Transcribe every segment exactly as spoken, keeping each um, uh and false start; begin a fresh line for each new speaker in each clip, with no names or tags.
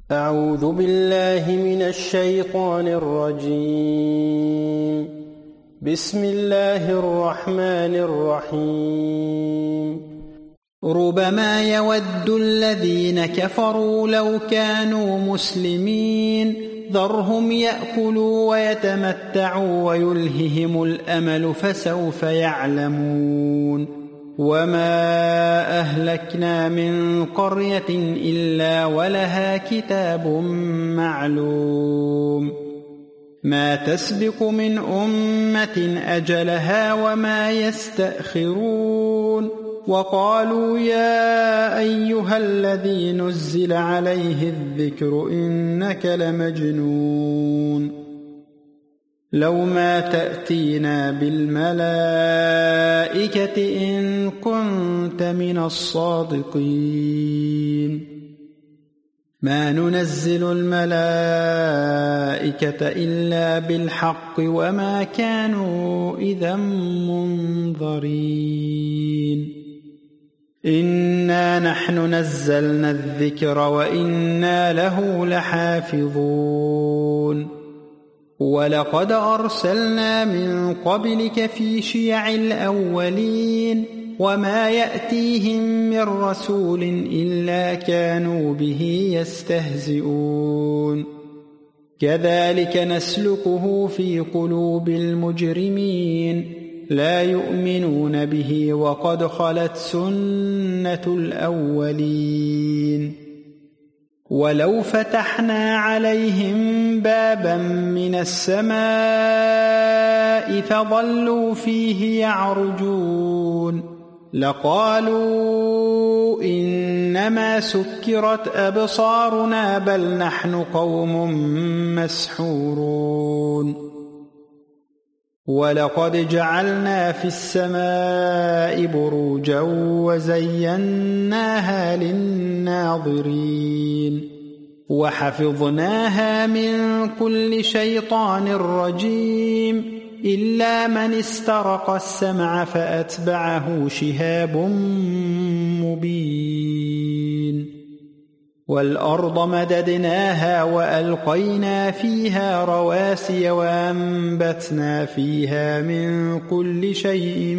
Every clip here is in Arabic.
أعوذ بالله من الشيطان الرجيم. بسم الله الرحمن الرحيم.
ربما يود الذين كفروا لو كانوا مسلمين ذرهم يأكلوا ويتمتعوا ويلههم الأمل فسوف يعلمون. وما أهلكنا من قرية إلا ولها كتاب معلوم ما تسبق من أمة أجلها وما يستأخرون. وقالوا يا أيها الذي نزل عليه الذكر إنك لمجنون لو ما تأتينا بالملائكة إن كنت من الصادقين. ما ننزل الملائكة إلا بالحق وما كانوا إذا منظرين. إنا نحن نزلنا الذكر وإنا له لحافظون. ولقد أرسلنا من قبلك في شيع الأولين وما يأتيهم من رسول إلا كانوا به يستهزئون. كذلك نسلكه في قلوب المجرمين لا يؤمنون به وقد خلت سنة الأولين. ولو فتحنا عليهم بابا من السماء فظلوا فيه يعرجون لقالوا إنما سكرت أبصارنا بل نحن قوم مسحورون. ولقد جعلنا في السماء بروجا وزيناها للناظرين وحفظناها من كل شيطان رجيم إلا من استرق السمع فأتبعه شهاب مبين. والأرض مددناها وألقينا فيها رواسي وأنبتنا فيها من كل شيء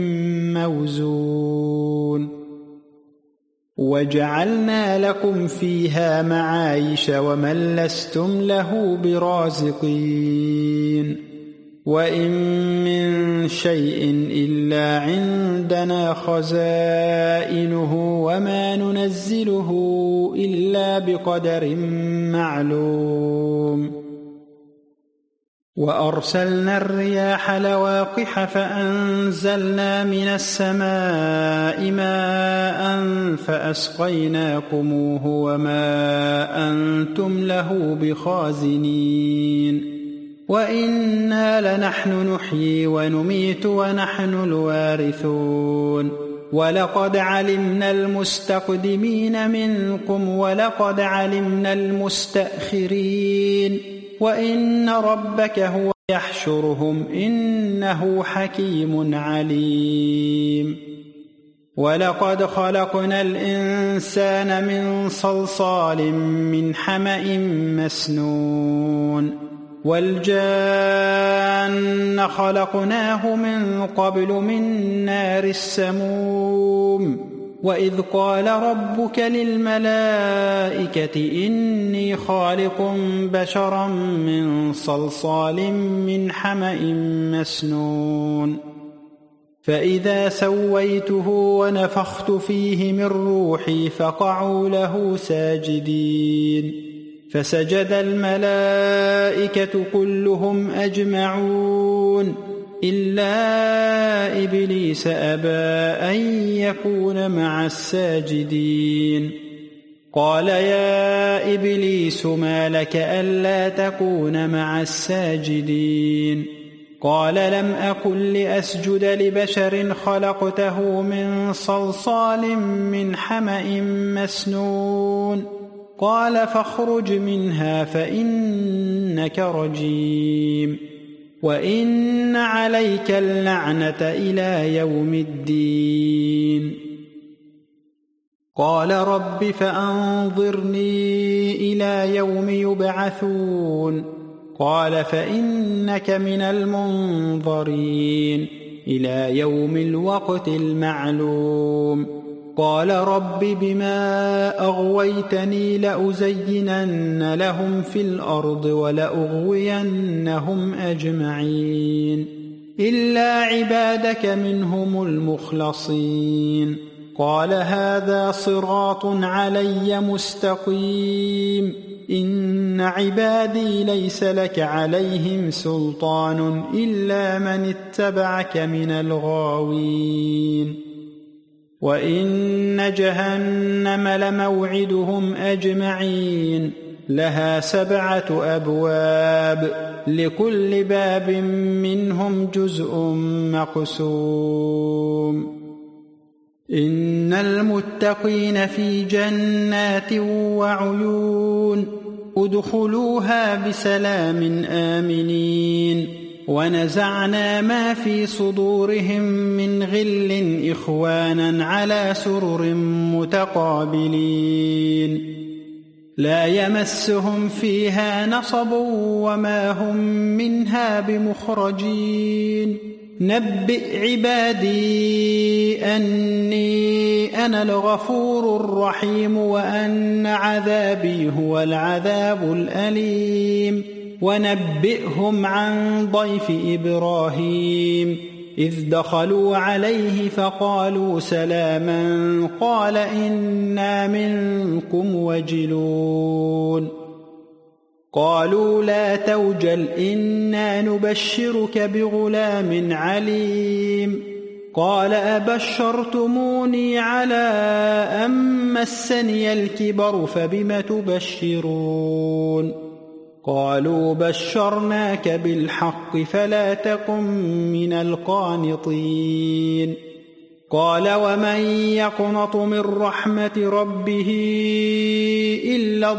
موزون وجعلنا لكم فيها معايش ومن لستم له برازقين. وإن من شيء إلا عندنا خزائنه وما ننزله إلا بقدر معلوم. وأرسلنا الرياح لواقح فأنزلنا من السماء ماء فأسقيناكموه وما أنتم له بخازنين. وإنا لنحن نحيي ونميت ونحن الوارثون. ولقد علمنا المستقدمين منكم ولقد علمنا المستأخرين وإن ربك هو يحشرهم إنه حكيم عليم. ولقد خلقنا الإنسان من صلصال من حمأ مسنون والجان خلقناه من قبل من نار السموم. وإذ قال ربك للملائكة إني خالق بشرا من صلصال من حمأ مسنون فإذا سويته ونفخت فيه من روحي فقعوا له ساجدين. فسجد الملائكة كلهم أجمعون إلا إبليس أبى أن يكون مع الساجدين. قال يا إبليس ما لك ألا تكون مع الساجدين؟ قال لم أكن لأسجد لبشر خلقته من صلصال من حمأ مسنون. قال فاخرج منها فإنك رجيم وإن عليك اللعنة إلى يوم الدين. قال رب فأنظرني إلى يوم يبعثون قال فإنك من المنظرين إلى يوم الوقت المعلوم قال رب بما أغويتني لأزينن لهم في الأرض ولأغوينهم أجمعين إلا عبادك منهم المخلصين قال هذا صراط علي مستقيم إن عبادي ليس لك عليهم سلطان إلا من اتبعك من الغاوين وإن جهنم لموعدهم أجمعين لها سبعة أبواب لكل باب منهم جزء مقسوم إن المتقين في جنات وعيون ادخلوها بسلام آمنين ونزعنا ما في صدورهم من غل إخوانا على سرر متقابلين لا يمسهم فيها نصب وما هم منها بمخرجين نبئ عبادي أني أنا الغفور الرحيم وأن عذابي هو العذاب الأليم ونبئهم عن ضيف إبراهيم إذ دخلوا عليه فقالوا سلاما قال إنا منكم وجلون قالوا لا توجل إنا نبشرك بغلام عليم قال أبشرتموني على أن مسني الكبر فبم تبشرون قالوا بشرناك بالحق فلا تكن من القانطين قال ومن يقنط من رحمة ربه إلا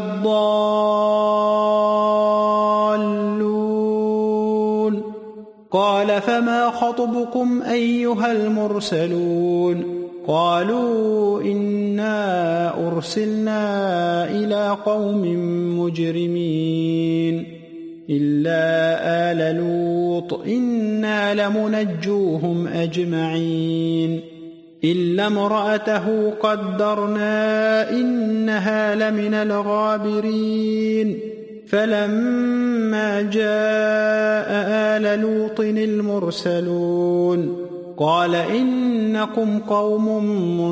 الضالون قال فما خطبكم أيها المرسلون قالوا إنا أرسلنا إلى قوم مجرمين إلا آل لوط إنا لمنجوهم أجمعين إلا امرأته قدرنا إنها لمن الغابرين فلما جاء آل لوط المرسلون قال إنكم قوم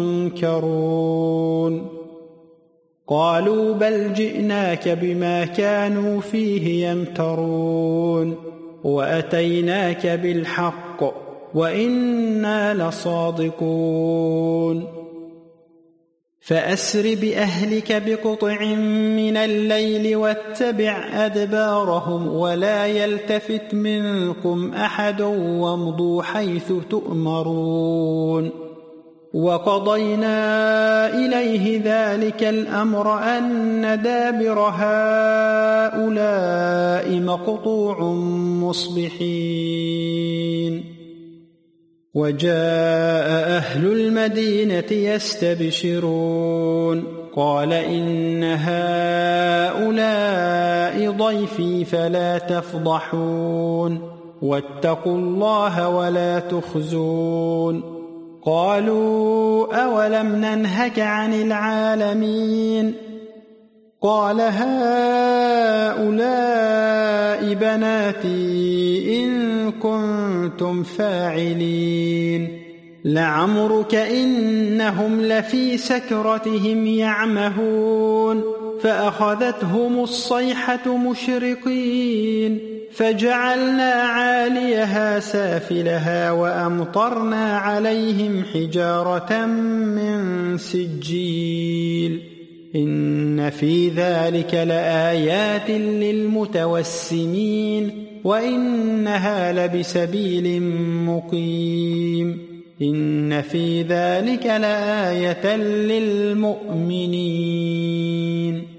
منكرون قالوا بل جئناك بما كانوا فيه يمترون وأتيناك بالحق وإنا لصادقون فأسر بأهلك بقطع من الليل واتبع أدبارهم ولا يلتفت منكم أحد وامضوا حيث تؤمرون وقضينا إليه ذلك الأمر أن دابر هؤلاء مقطوع مصبحين وجاء أهل المدينة يستبشرون قال إن هؤلاء ضيفي فلا تفضحون واتقوا الله ولا تخزون قالوا أولم ننهك عن العالمين قال هؤلاء بناتي إن كنتم فاعلين لعمرك إنهم لفي سكرتهم يعمهون فأخذتهم الصيحة مشرقين فجعلنا عاليها سافلها وأمطرنا عليهم حجارة من سجيل إن في ذلك لآيات للمتوسمين وإنها لبسبيل مقيم إن في ذلك لآية للمؤمنين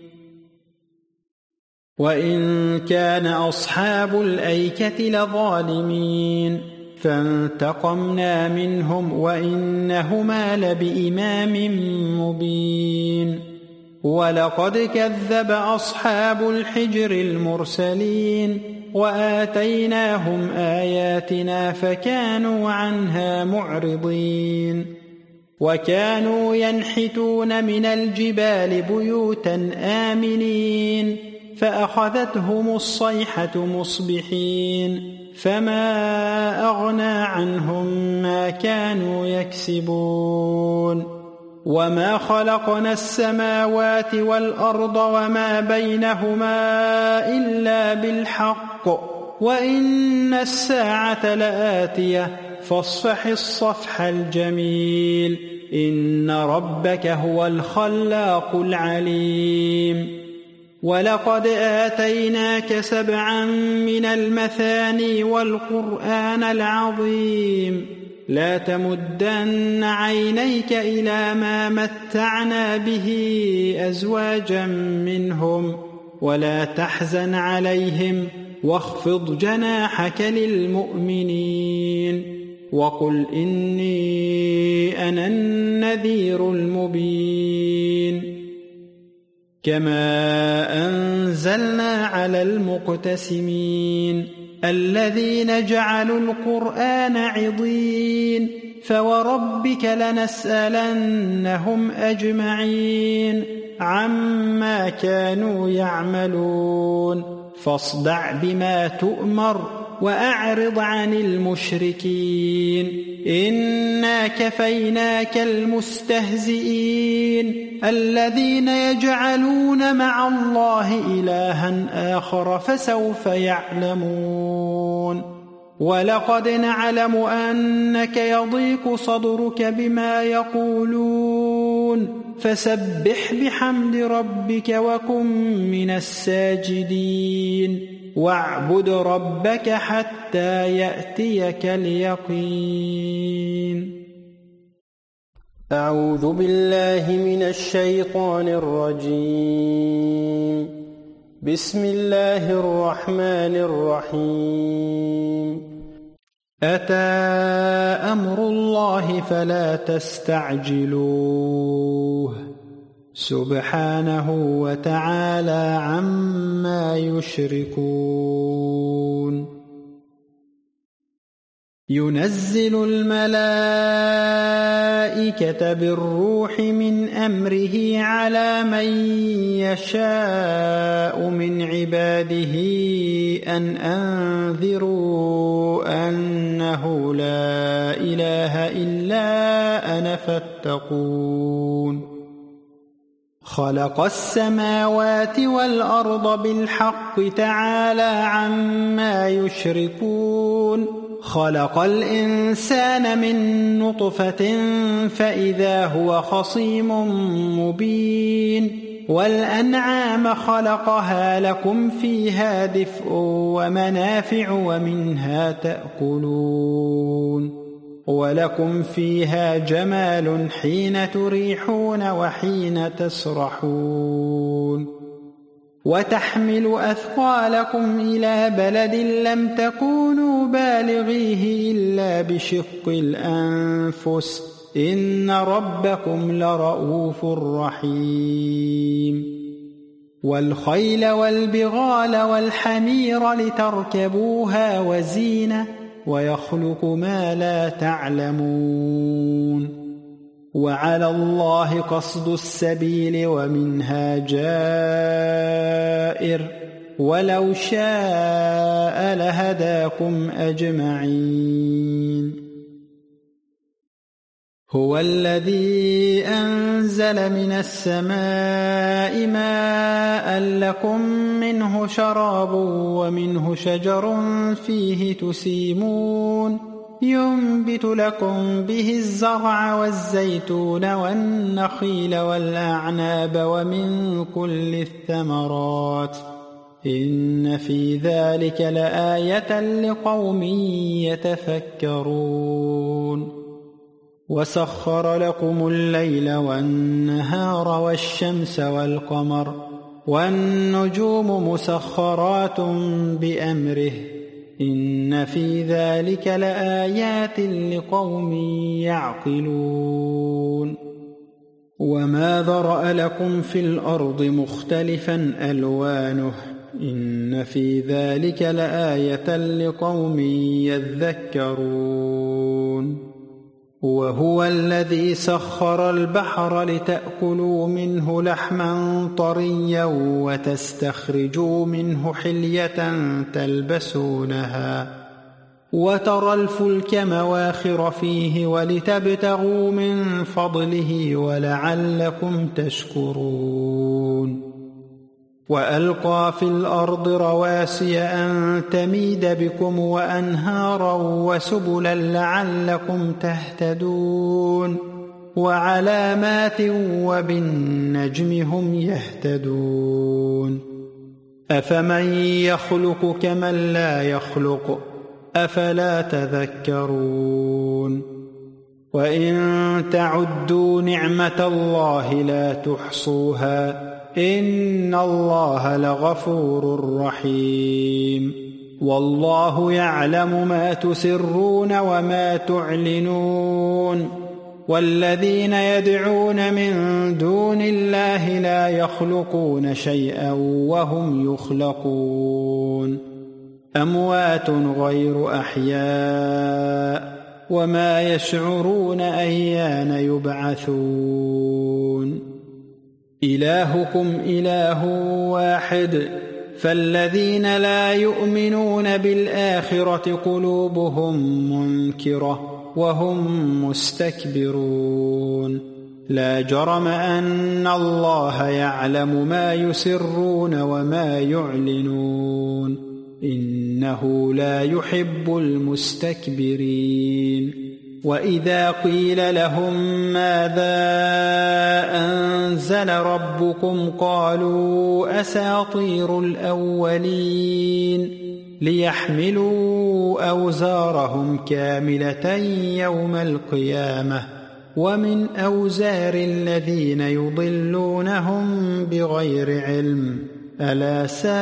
وإن كان أصحاب الأيكة لظالمين فانتقمنا منهم وإنهما لبإمام مبين ولقد كذب أصحاب الحجر المرسلين وآتيناهم آياتنا فكانوا عنها معرضين وكانوا ينحتون من الجبال بيوتا آمنين فأخذتهم الصيحة مصبحين فما أغنى عنهم ما كانوا يكسبون وما خلقنا السماوات والأرض وما بينهما إلا بالحق وإن الساعة لآتية فاصفح الصفح الجميل إن ربك هو الخلاق العليم ولقد آتيناك سبعا من المثاني والقرآن العظيم لا تمدن عينيك إلى ما متعنا به أزواجا منهم ولا تحزن عليهم واخفض جناحك للمؤمنين وقل إني أنا النذير المبين كما أنزلنا على المقتسمين الذين جعلوا القرآن عضين فوربك لنسألنهم أجمعين عما كانوا يعملون فاصدع بما تؤمر وأعرض عن المشركين إنا كفيناك المستهزئين الذين يجعلون مع الله إلها آخر فسوف يعلمون ولقد نعلم أنك يضيق صدرك بما يقولون فسبح بحمد ربك وكن من الساجدين واعبد ربك حتى يأتيك اليقين.
أعوذ بالله من الشيطان الرجيم. بسم الله الرحمن الرحيم.
أتى أمر الله فلا تستعجلوه سبحانه وتعالى عما يشركون. ينزل الملائكة بالروح من أمره على من يشاء من عباده أن أنذروا أنه لا إله إلا أنا فاتقون. خلق السماوات والأرض بالحق تعالى عما يشركون. خلق الإنسان من نطفة فإذا هو خصيم مبين. والأنعام خلقها لكم فيها دفء ومنافع ومنها تأكلون ولكم فيها جمال حين تريحون وحين تسرحون. وتحمل أثقالكم إلى بلد لم تكونوا بالغيه إلا بشق الأنفس إن ربكم لرؤوف رحيم. والخيل والبغال والحمير لتركبوها وزينة ويخلق ما لا تعلمون. وعلى الله قصد السبيل ومنها جائر ولو شاء لهداكم أجمعين. هو الذي أنزل من السماء ماء لكم منه شراب ومنه شجر فيه تسيمون ينبت لكم به الزرع والزيتون والنخيل والأعناب ومن كل الثمرات إن في ذلك لآية لقوم يتفكرون. وسخر لكم الليل والنهار والشمس والقمر والنجوم مسخرات بأمره إن في ذلك لآيات لقوم يعقلون وما ذرأ لكم في الأرض مختلفا ألوانه إن في ذلك لآية لقوم يذكرون وهو الذي سخر البحر لتأكلوا منه لحما طريا وتستخرجوا منه حلية تلبسونها وترى الفلك مواخر فيه ولتبتغوا من فضله ولعلكم تشكرون وألقى في الأرض رواسي أن تميد بكم وأنهارا وسبلا لعلكم تهتدون وعلامات وبالنجم هم يهتدون أفمن يخلق كمن لا يخلق أفلا تذكرون وإن تعدوا نعمة الله لا تحصوها إن الله لغفور رحيم والله يعلم ما تسرون وما تعلنون والذين يدعون من دون الله لا يخلقون شيئا وهم يخلقون أموات غير أحياء وما يشعرون أيان يبعثون إلهكم إله واحد فالذين لا يؤمنون بالآخرة قلوبهم منكرة وهم مستكبرون لا جرم أن الله يعلم ما يسرون وما يعلنون إنه لا يحب المستكبرين وإذا قيل لهم ماذا أنزل ربكم قالوا أساطير الأولين ليحملوا أوزارهم كاملة يوم القيامة ومن أوزار الذين يضلونهم بغير علم ألا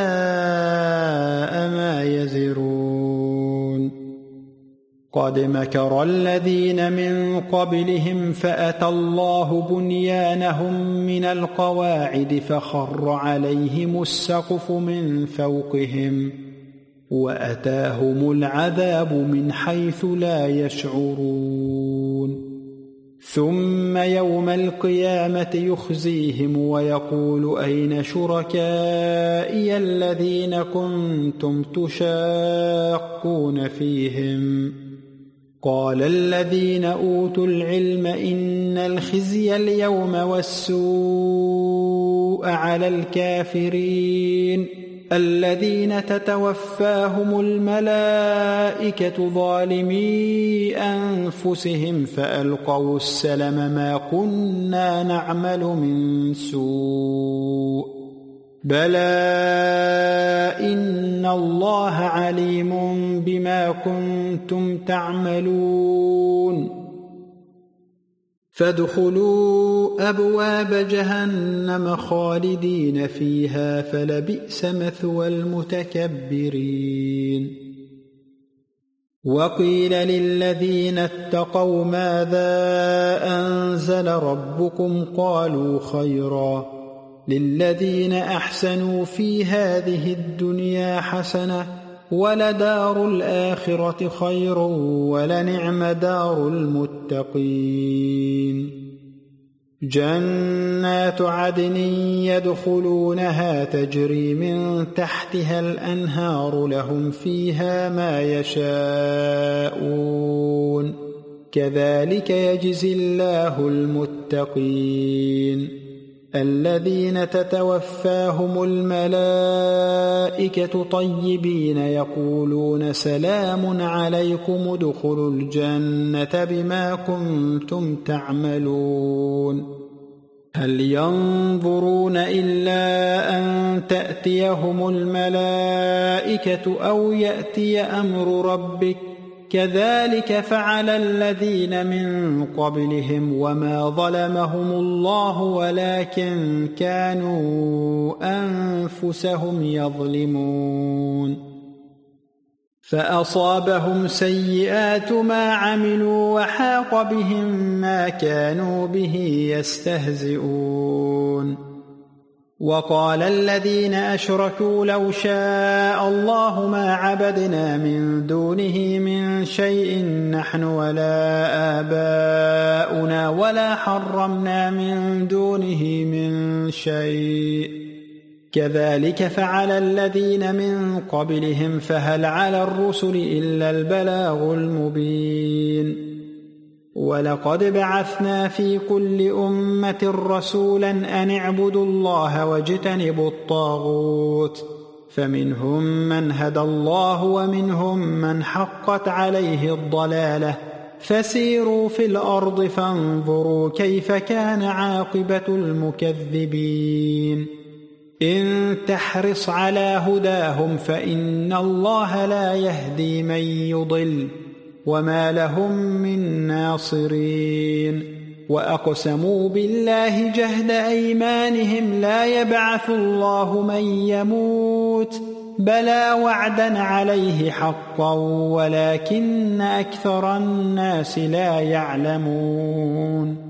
ساء ما يزرون قد مكر الذين من قبلهم فأتى الله بنيانهم من القواعد فخر عليهم السقف من فوقهم وأتاهم العذاب من حيث لا يشعرون ثم يوم القيامة يخزيهم ويقول أين شركائي الذين كنتم تشاقون فيهم قال الذين أوتوا العلم إن الخزي اليوم والسوء على الكافرين الذين تتوفاهم الملائكة ظالمي أنفسهم فألقوا السلم ما كنا نعمل من سوء بلى إن الله عليم بما كنتم تعملون فادخلوا أبواب جهنم خالدين فيها فلبئس مثوى المتكبرين وقيل للذين اتقوا ماذا أنزل ربكم قالوا خيرا للذين أحسنوا في هذه الدنيا حسنة ولدار الآخرة خير ولنعم دار المتقين جنات عدن يدخلونها تجري من تحتها الأنهار لهم فيها ما يشاءون كذلك يجزي الله المتقين الذين تتوفاهم الملائكة طيبين يقولون سلام عليكم ادخلوا الجنة بما كنتم تعملون هل ينظرون إلا أن تأتيهم الملائكة أو يأتي أمر ربك كذلك فعل الذين من قبلهم وما ظلمهم الله ولكن كانوا أنفسهم يظلمون فأصابهم سيئات ما عملوا وحاق بهم ما كانوا به يستهزئون وقال الذين أشركوا لو شاء الله ما عبدنا من دونه من شيء نحن ولا آباؤنا ولا حرمنا من دونه من شيء كذلك فعل الذين من قبلهم فهل على الرسل إلا البلاغ المبين ولقد بعثنا في كل أمة رسولا أن اعبدوا الله واجتنبوا الطاغوت فمنهم من هدى الله ومنهم من حقت عليه الضلالة فسيروا في الأرض فانظروا كيف كان عاقبة المكذبين إن تحرص على هداهم فإن الله لا يهدي من يضل وما لهم من ناصرين وأقسموا بالله جهد أيمانهم لا يبعث الله من يموت بلى وعدا عليه حقا ولكن أكثر الناس لا يعلمون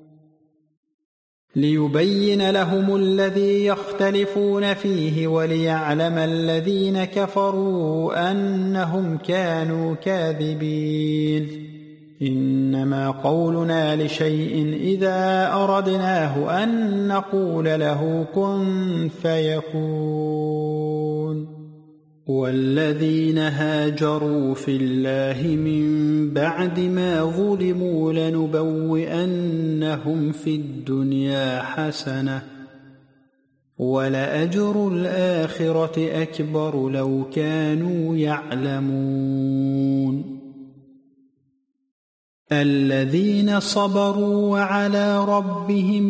ليبين لهم الذي يختلفون فيه وليعلم الذين كفروا أنهم كانوا كاذبين إنما قولنا لشيء إذا أردناه أن نقول له كن فيكون والذين هاجروا في الله من بعد ما ظلموا لنبوئنهم في الدنيا حسنة ولأجر الآخرة أكبر لو كانوا يعلمون الذين صبروا وعلى ربهم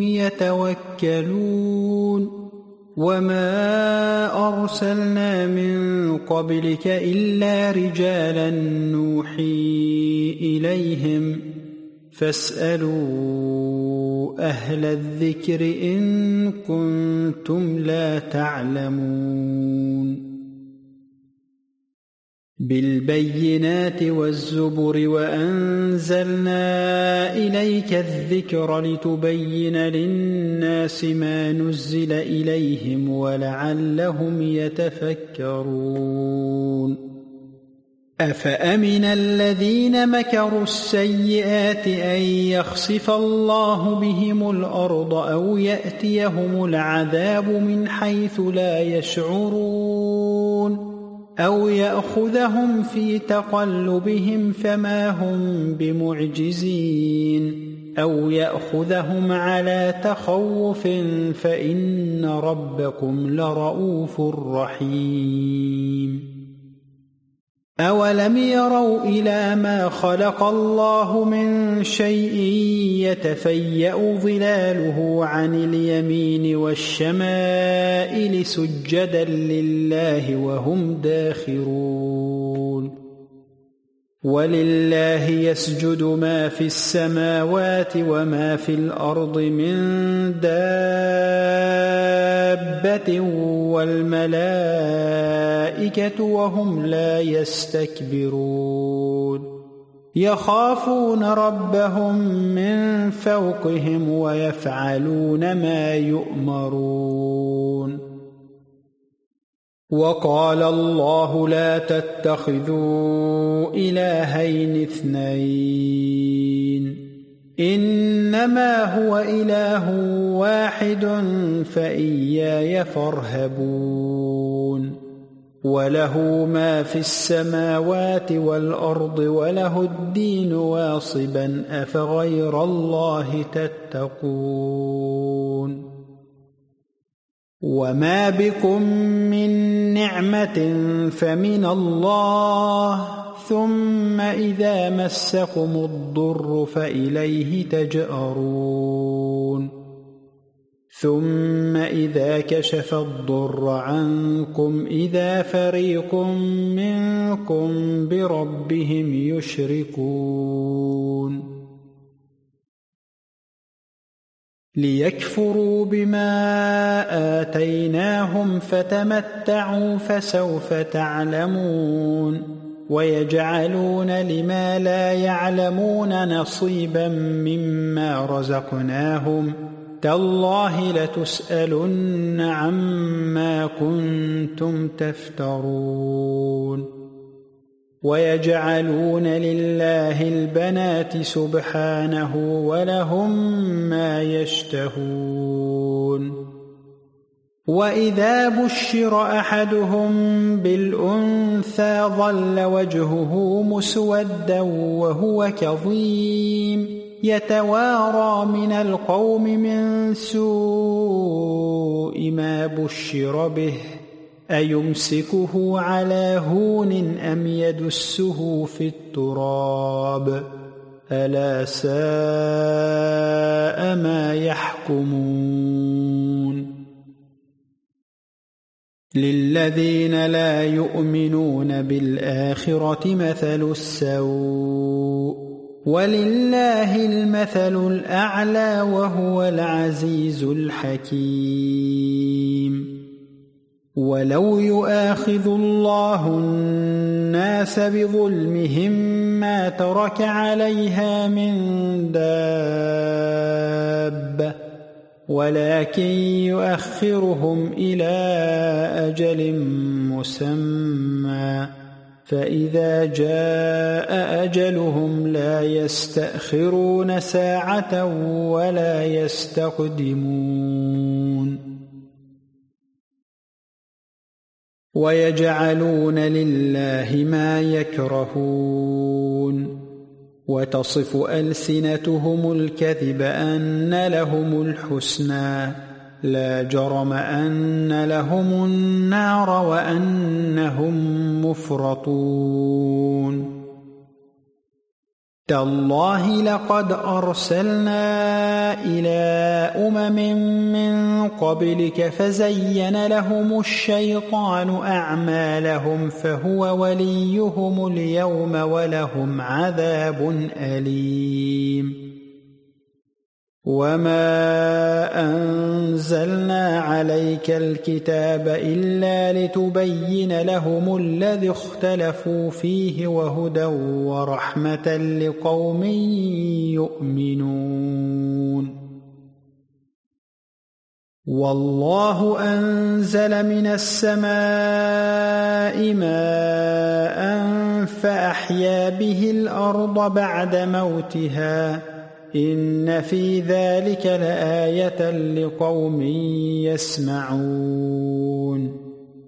يتوكلون وما أرسلنا من قبلك إلا رجالا نوحي إليهم فاسألوا أهل الذكر إن كنتم لا تعلمون بالبينات والزبر وأنزلنا إليك الذكر لتبين للناس ما نزل إليهم ولعلهم يتفكرون أفأمن الذين مكروا السيئات أن يخسف الله بهم الأرض أو يأتيهم العذاب من حيث لا يشعرون أو يأخذهم في تقلبهم فما هم بمعجزين أو يأخذهم على تخوف فإن ربكم لرؤوف رحيم أولم يروا إلى ما خلق الله من شيء يتفيأ ظلاله عن اليمين والشمائل سجدا لله وهم داخرون ولله يسجد ما في السماوات وما في الأرض من دابة والملائكة وهم لا يستكبرون يخافون ربهم من فوقهم ويفعلون ما يؤمرون وقال الله لا تتخذوا إلهين اثنين إنما هو إله واحد فإياي فارهبون وله ما في السماوات والأرض وله الدين واصبا أفغير الله تتقون وما بكم من نعمة فمن الله ثم إذا مسكم الضر فإليه تجأرون ثم إذا كشف الضر عنكم إذا فريق منكم بربهم يشركون ليكفروا بما آتيناهم فتمتعوا فسوف تعلمون ويجعلون لما لا يعلمون نصيبا مما رزقناهم تالله لتسألن عما كنتم تفترون ويجعلون لله البنات سبحانه ولهم ما يشتهون وإذا بشر أحدهم بالأنثى ظل وجهه مسودا وهو كظيم يتوارى من القوم من سوء ما بشر به أيمسكه على هون أم يدسه في التراب ألا ساء ما يحكمون للذين لا يؤمنون بالآخرة مثل السوء ولله المثل الأعلى وهو العزيز الحكيم ولو يؤاخذ الله الناس بظلمهم ما ترك عليها من دابة ولكن يؤخرهم إلى أجل مسمى فإذا جاء أجلهم لا يستأخرون ساعة ولا يستقدمون ويجعلون لله ما يكرهون وتصف ألسنتهم الكذب أن لهم الحسنى لا جرم أن لهم النار وأنهم مفرطون تالله لقد أرسلنا إلى أمم من قبلك فزين لهم الشيطان أعمالهم فهو وليهم اليوم ولهم عذاب أليم وما أنزلنا عليك الكتاب إلا لتبين لهم الذي اختلفوا فيه وهدى ورحمة لقوم يؤمنون والله أنزل من السماء ماء فأحيا به الأرض بعد موتها إن في ذلك لآية لقوم يسمعون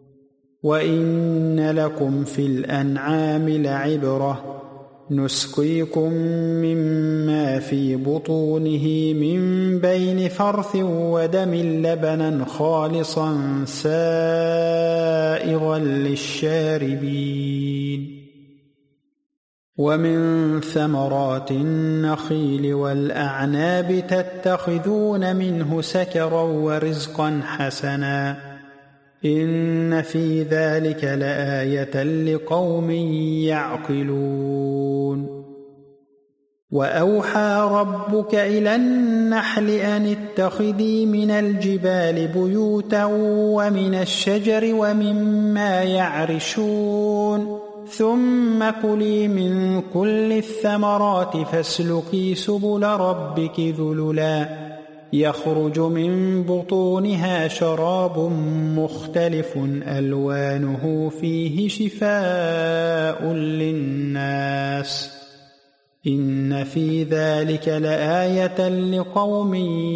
وإن لكم في الأنعام لعبرة نسقيكم مما في بطونه من بين فرث ودم لبنا خالصا سائغا للشاربين ومن ثمرات النخيل والأعناب تتخذون منه سكرا ورزقا حسنا إن في ذلك لآية لقوم يعقلون وأوحى ربك إلى النحل أن اتخذي من الجبال بيوتا ومن الشجر ومما يعرشون ثم كلي من كل الثمرات فاسلكي سبل ربك ذللا يخرج من بطونها شراب مختلف ألوانه فيه شفاء للناس إن في ذلك لآية لقوم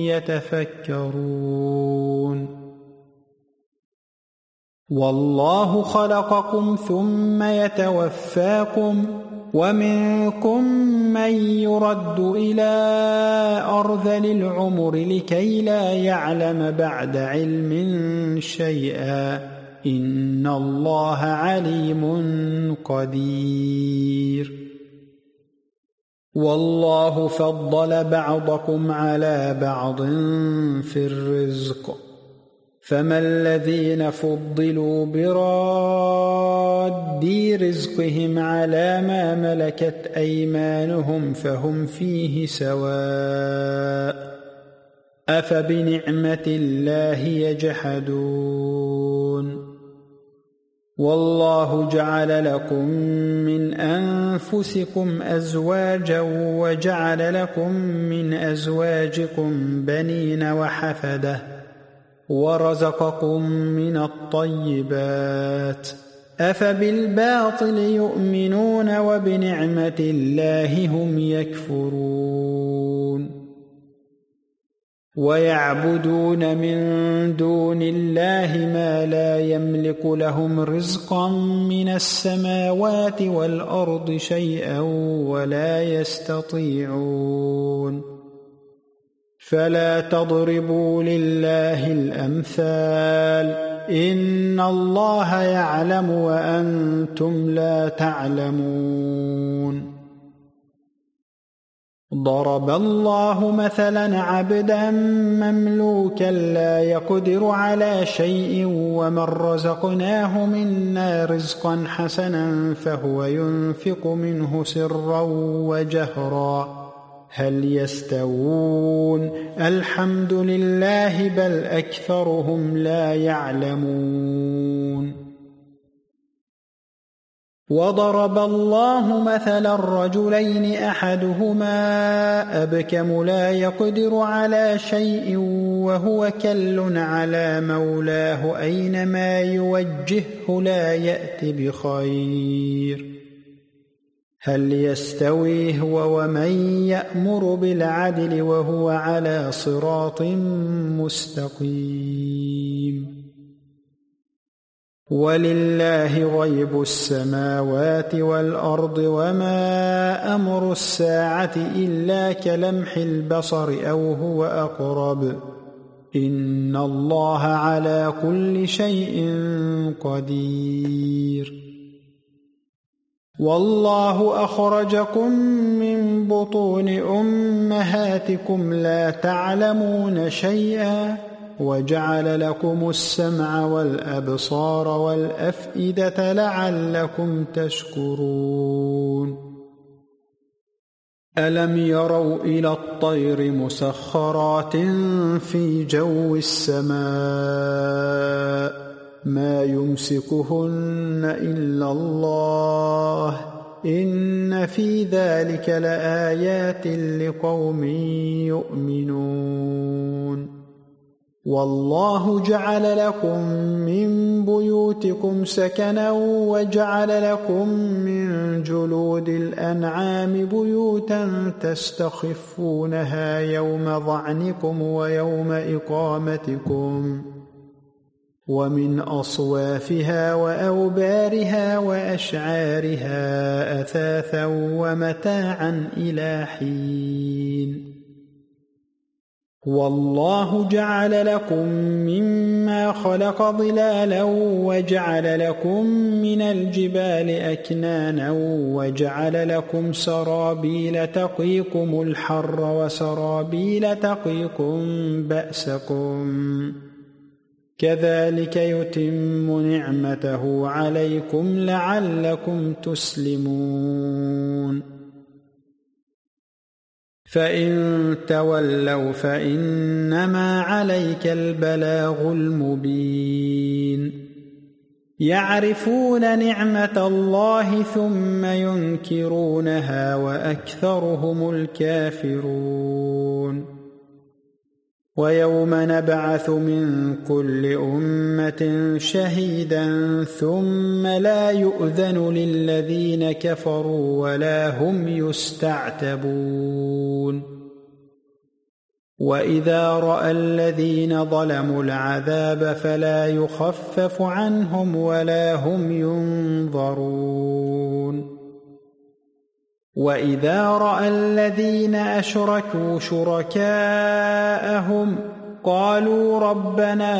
يتفكرون والله خلقكم ثم يتوفاكم ومنكم من يرد إلى أرذل العمر لكي لا يعلم بعد علم شيئا إن الله عليم قدير والله فضل بعضكم على بعض في الرزق فما الذين فضلوا براد رزقهم على ما ملكت أيمانهم فهم فيه سواء أفبنعمة الله يجحدون والله جعل لكم من أنفسكم أزواجا وجعل لكم من أزواجكم بنين وحفدة ورزقكم من الطيبات أفبالباطل يؤمنون وبنعمة الله هم يكفرون ويعبدون من دون الله ما لا يملك لهم رزقا من السماوات والأرض شيئا ولا يستطيعون فلا تضربوا لله الأمثال إن الله يعلم وأنتم لا تعلمون ضرب الله مثلا عبدا مملوكا لا يقدر على شيء ومن رزقناه منا رزقا حسنا فهو ينفق منه سرا وجهرا هل يستوون الحمد لله بل أكثرهم لا يعلمون وضرب الله مثلا الرجلين أحدهما أبكم لا يقدر على شيء وهو كل على مولاه أينما يوجهه لا يأت بخير هل يستوي هو ومن يأمر بالعدل وهو على صراط مستقيم ولله غيب السماوات والأرض وما أمر الساعة إلا كلمح البصر أو هو أقرب إن الله على كل شيء قدير والله أخرجكم من بطون أمهاتكم لا تعلمون شيئا وجعل لكم السمع والأبصار والأفئدة لعلكم تشكرون ألم يروا إلى الطير مسخرات في جو السماء ما يمسكهن إلا الله إن في ذلك لآيات لقوم يؤمنون والله جعل لكم من بيوتكم سكنا وجعل لكم من جلود الأنعام بيوتا تستخفونها يوم ظعنكم ويوم إقامتكم ومن أصوافها وأوبارها وأشعارها أثاثا ومتاعا إلى حين والله جعل لكم مما خلق ظلالا وجعل لكم من الجبال أكنانا وجعل لكم سرابيل تقيكم الحر وسرابيل تقيكم بأسكم كذلك يتم نعمته عليكم لعلكم تسلمون فإن تولوا فإنما عليك البلاغ المبين يعرفون نعمة الله ثم ينكرونها وأكثرهم الكافرون ويوم نبعث من كل أمة شهيدا ثم لا يؤذن للذين كفروا ولا هم يستعتبون وإذا رأى الذين ظلموا العذاب فلا يخفف عنهم ولا هم ينظرون وإذا رأى الذين أشركوا شركاءهم قالوا ربنا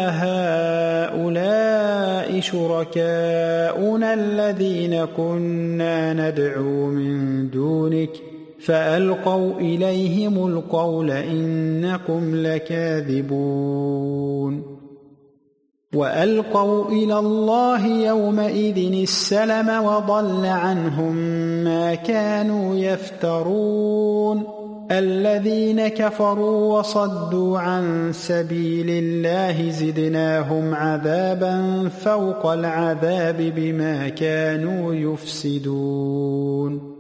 هؤلاء شركاؤنا الذين كنا ندعو من دونك فألقوا إليهم القول إنكم لكاذبون وألقوا إلى الله يومئذ السلم وضل عنهم ما كانوا يفترون الذين كفروا وصدوا عن سبيل الله زدناهم عذابا فوق العذاب بما كانوا يفسدون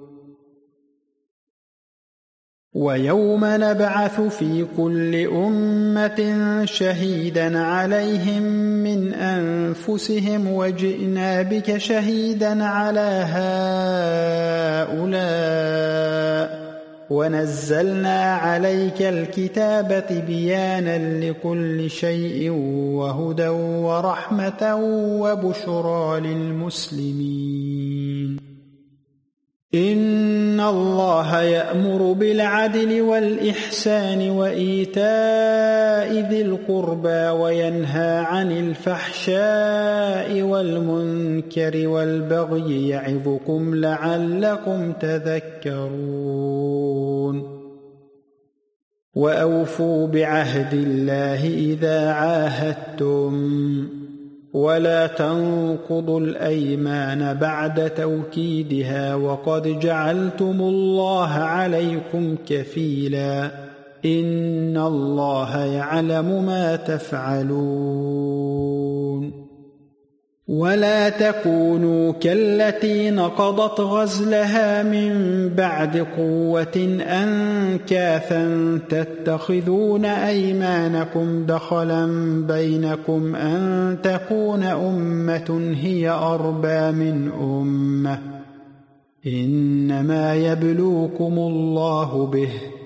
ويوم نبعث في كل أمة شهيدا عليهم من أنفسهم وجئنا بك شهيدا على هؤلاء ونزلنا عليك الكتاب بيانا لكل شيء وهدى ورحمة وبشرى للمسلمين إن الله يأمر بالعدل والإحسان وإيتاء ذي القربى وينهى عن الفحشاء والمنكر والبغي يعظكم لعلكم تذكرون وأوفوا بعهد الله إذا عاهدتم ولا تنقضوا الأيمان بعد توكيدها وقد جعلتم الله عليكم كفيلا إن الله يعلم ما تفعلون ولا تكونوا كالتي نقضت غزلها من بعد قوة أنكاثا تتخذون أيمانكم دخلا بينكم أن تكون أمة هي أربى من أمة إنما يبلوكم الله به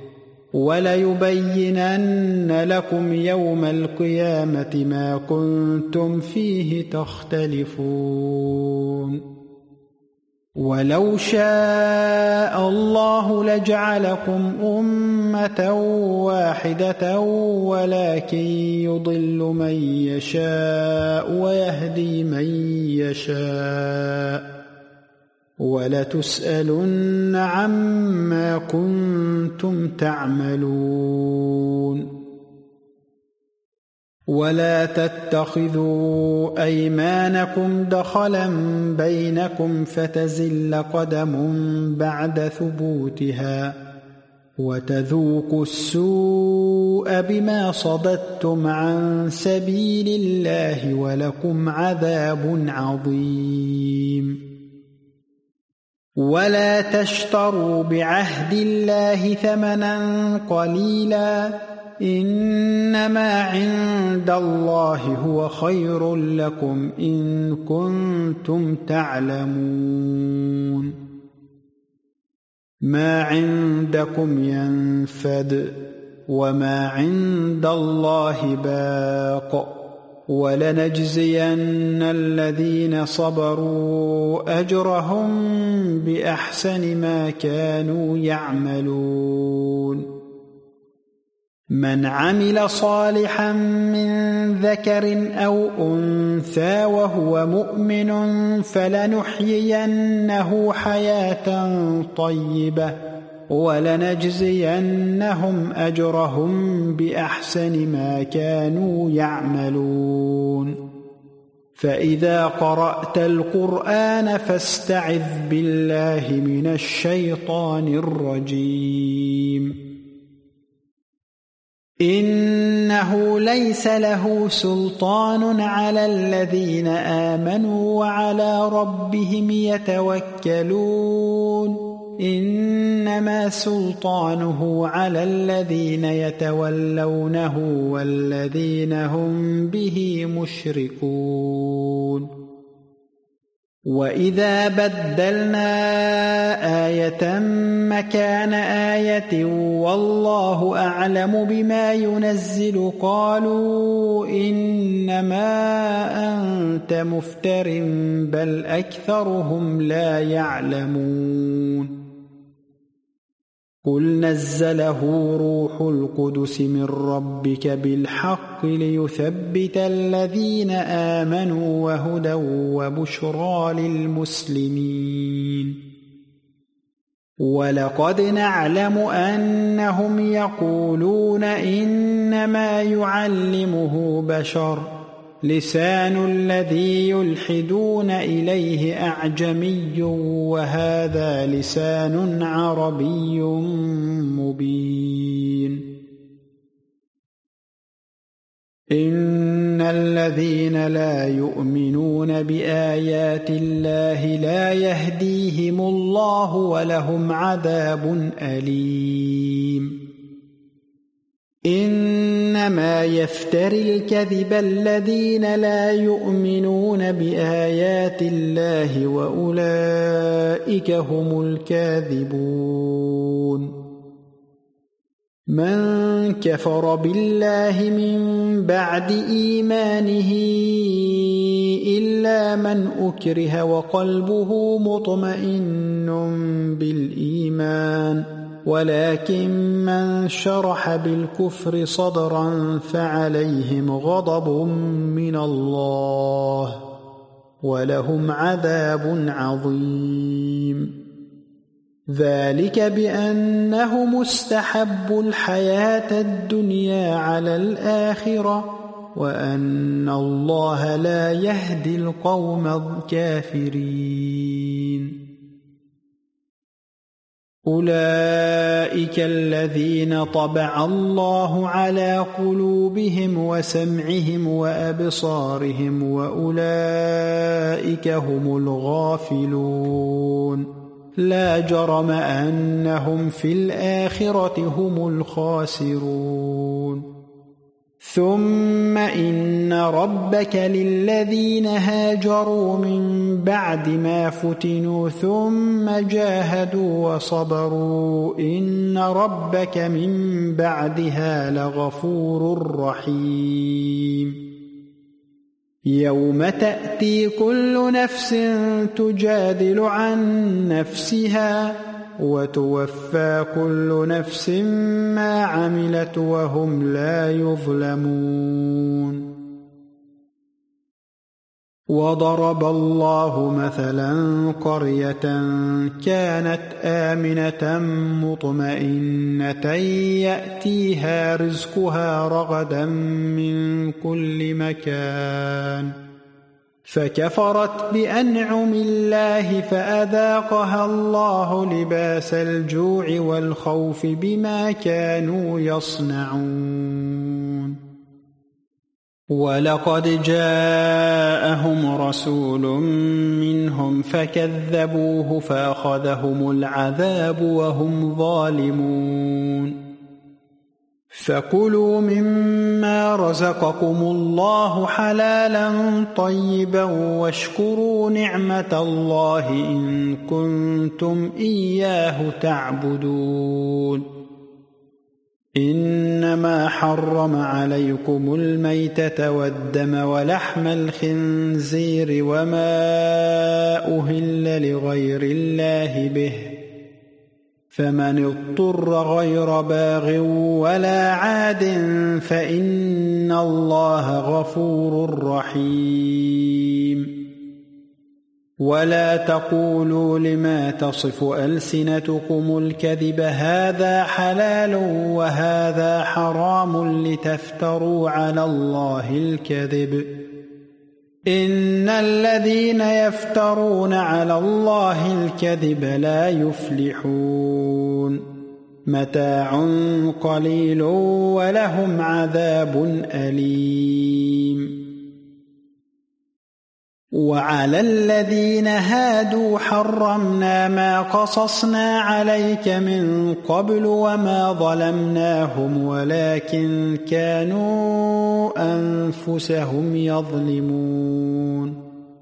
وليبينن لكم يوم القيامة ما كنتم فيه تختلفون ولو شاء الله لجعلكم أمة واحدة ولكن يضل من يشاء ويهدي من يشاء ولتسألن عما كنتم تعملون ولا تتخذوا أيمانكم دخلا بينكم فتزل قدم بعد ثبوتها وتذوقوا السوء بما صددتم عن سبيل الله ولكم عذاب عظيم ولا تشتروا بعهد الله ثمنا قليلا إنما عند الله هو خير لكم إن كنتم تعلمون ما عندكم ينفد وما عند الله باق ولنجزين الذين صبروا أجرهم بأحسن ما كانوا يعملون من عمل صالحا من ذكر أو أنثى وهو مؤمن فلنحيينه حياة طيبة ولنجزينهم أجرهم بأحسن ما كانوا يعملون فإذا قرأت القرآن فاستعذ بالله من الشيطان الرجيم إنه ليس له سلطان على الذين آمنوا وعلى ربهم يتوكلون إنما سلطانه على الذين يتولونه والذين هم به مشركون وإذا بدلنا آية مكان آية والله أعلم بما ينزل قالوا إنما أنت مفتر بل أكثرهم لا يعلمون قل نزله روح القدس من ربك بالحق ليثبت الذين آمنوا وهدى وبشرى للمسلمين ولقد نعلم أنهم يقولون إنما يعلمه بشر لسان الذي يلحدون إليه أعجمي وهذا لسان عربي مبين إن الذين لا يؤمنون بآيات الله لا يهديهم الله ولهم عذاب أليم إنما يفتري الكذب الذين لا يؤمنون بآيات الله وأولئك هم الكاذبون من كفر بالله من بعد إيمانه إلا من أكره وقلبه مطمئن بالإيمان ولكن من شرح بالكفر صدرا فعليهم غضب من الله ولهم عذاب عظيم ذلك بأنهم استحبوا الحياة الدنيا على الآخرة وأن الله لا يهدي القوم الكافرين أولئك الذين طبع الله على قلوبهم وسمعهم وأبصارهم وأولئك هم الغافلون لا جرم أنهم في الآخرة هم الخاسرون ثم إن ربك للذين هاجروا من بعد ما فتنوا ثم جاهدوا وصبروا إن ربك من بعدها لغفور رحيم يوم تأتي كل نفس تجادل عن نفسها وتوفى كل نفس ما عملت وهم لا يظلمون وضرب الله مثلا قرية كانت آمنة مطمئنة يأتيها رزقها رغدا من كل مكان فكفرت بأنعم الله فأذاقها الله لباس الجوع والخوف بما كانوا يصنعون ولقد جاءهم رسول منهم فكذبوه فأخذهم العذاب وهم ظالمون فكلوا مما رزقكم الله حلالا طيبا واشكروا نعمة الله إن كنتم إياه تعبدون إنما حرم عليكم الميتة والدم ولحم الخنزير وما أهل لغير الله به فمن اضطر غير باغ ولا عاد فإن الله غفور رحيم ولا تقولوا لما تصف ألسنتكم الكذب هذا حلال وهذا حرام لتفتروا على الله الكذب إن الذين يفترون على الله الكذب لا يفلحون متاع قليل ولهم عذاب أليم وعلى الذين هادوا حرمنا ما قصصنا عليك من قبل وما ظلمناهم ولكن كانوا أنفسهم يظلمون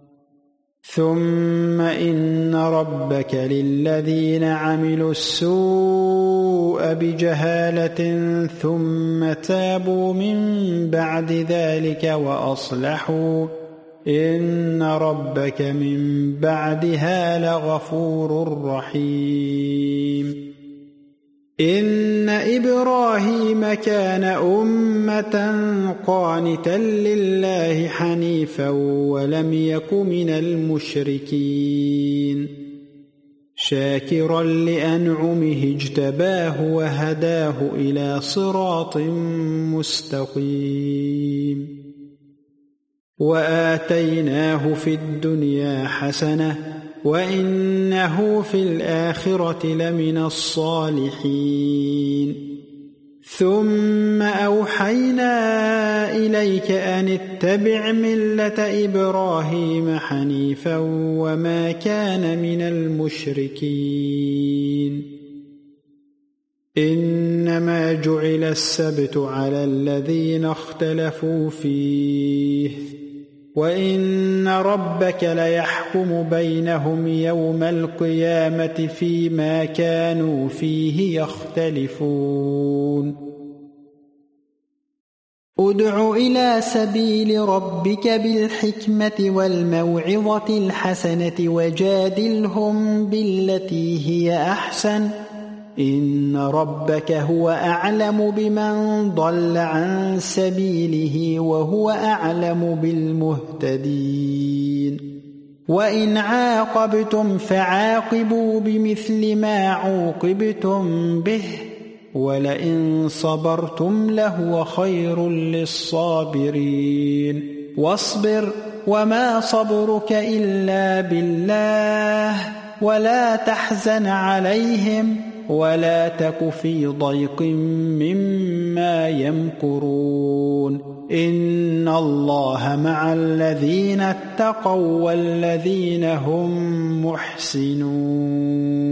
ثم إن ربك للذين عملوا السوء بجهالة ثم تابوا من بعد ذلك وأصلحوا إن ربك من بعدها لغفور رحيم إن إبراهيم كان أمة قانتا لله حنيفا ولم يك من المشركين شاكرا لأنعمه اجتباه وهداه إلى صراط مستقيم وآتيناه في الدنيا حسنة وإنه في الآخرة لمن الصالحين ثم أوحينا إليك أن اتبع ملة إبراهيم حنيفا وما كان من المشركين إنما جعل السبت على الذين اختلفوا فيه وإن ربك ليحكم بينهم يوم القيامة فيما كانوا فيه يختلفون ادع إلى سبيل ربك بالحكمة والموعظة الحسنة وجادلهم بالتي هي أحسن إن ربك هو أعلم بمن ضل عن سبيله وهو أعلم بالمهتدين وإن عاقبتم فعاقبوا بمثل ما عوقبتم به ولئن صبرتم لهو خير للصابرين واصبر وما صبرك إلا بالله ولا تحزن عليهم ولا تك في ضيق مما يمكرون إن الله مع الذين اتقوا والذين هم محسنون